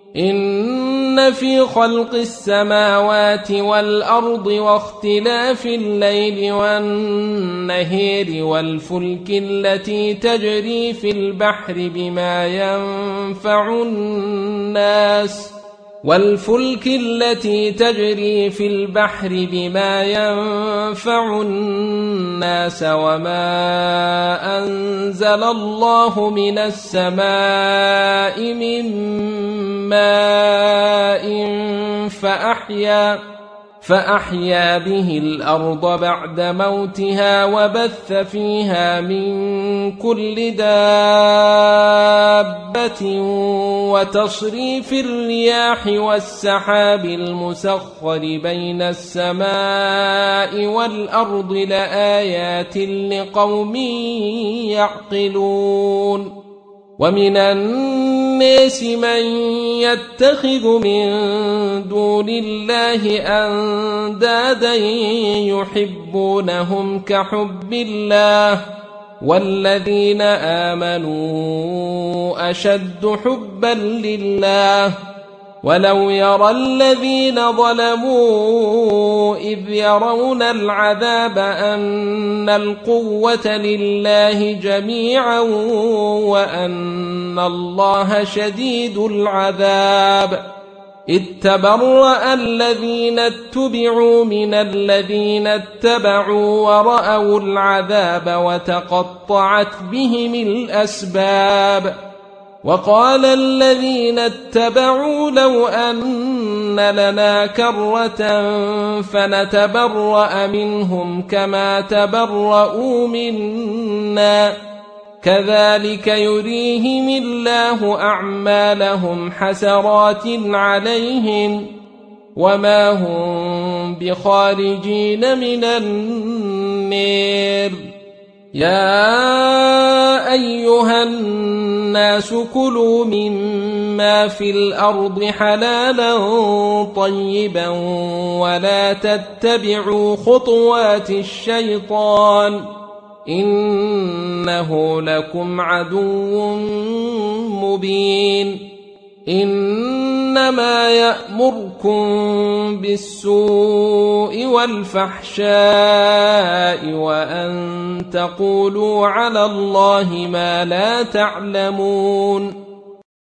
إن في خلق السماوات والأرض واختلاف الليل والنهار والفلك التي تجري في البحر بما ينفع الناس وما أنزل الله من السماء من ماء فأحيا به الأرض بعد موتها وبث فيها من كل دابة وتصريف الرياح والسحاب المسخر بين السماء والأرض لآيات لقوم يعقلون ومن الناس من يتخذ من دون الله أندادا يحبونهم كحب الله والذين آمنوا أشد حبا لله ولو يرى الذين ظلموا إذ يرون العذاب أن القوة لله جميعا وأن الله شديد العذاب إذ تبرأ الذين اتبعوا من الذين اتبعوا ورأوا العذاب وتقطعت بهم الأسباب وقال الذين اتبعوا لو أن لنا كرة فنتبرأ منهم كما تبرؤوا منا كذلك يريهم الله أعمالهم حسرات عليهم وما هم بخارجين من النار يا أيها الناس كلوا مما في الأرض حلالا طيبا ولا تتبعوا خطوات الشيطان إنه لكم عدو مبين إنما يأمركم بالسوء والفحشاء وأن تقولوا على الله ما لا تعلمون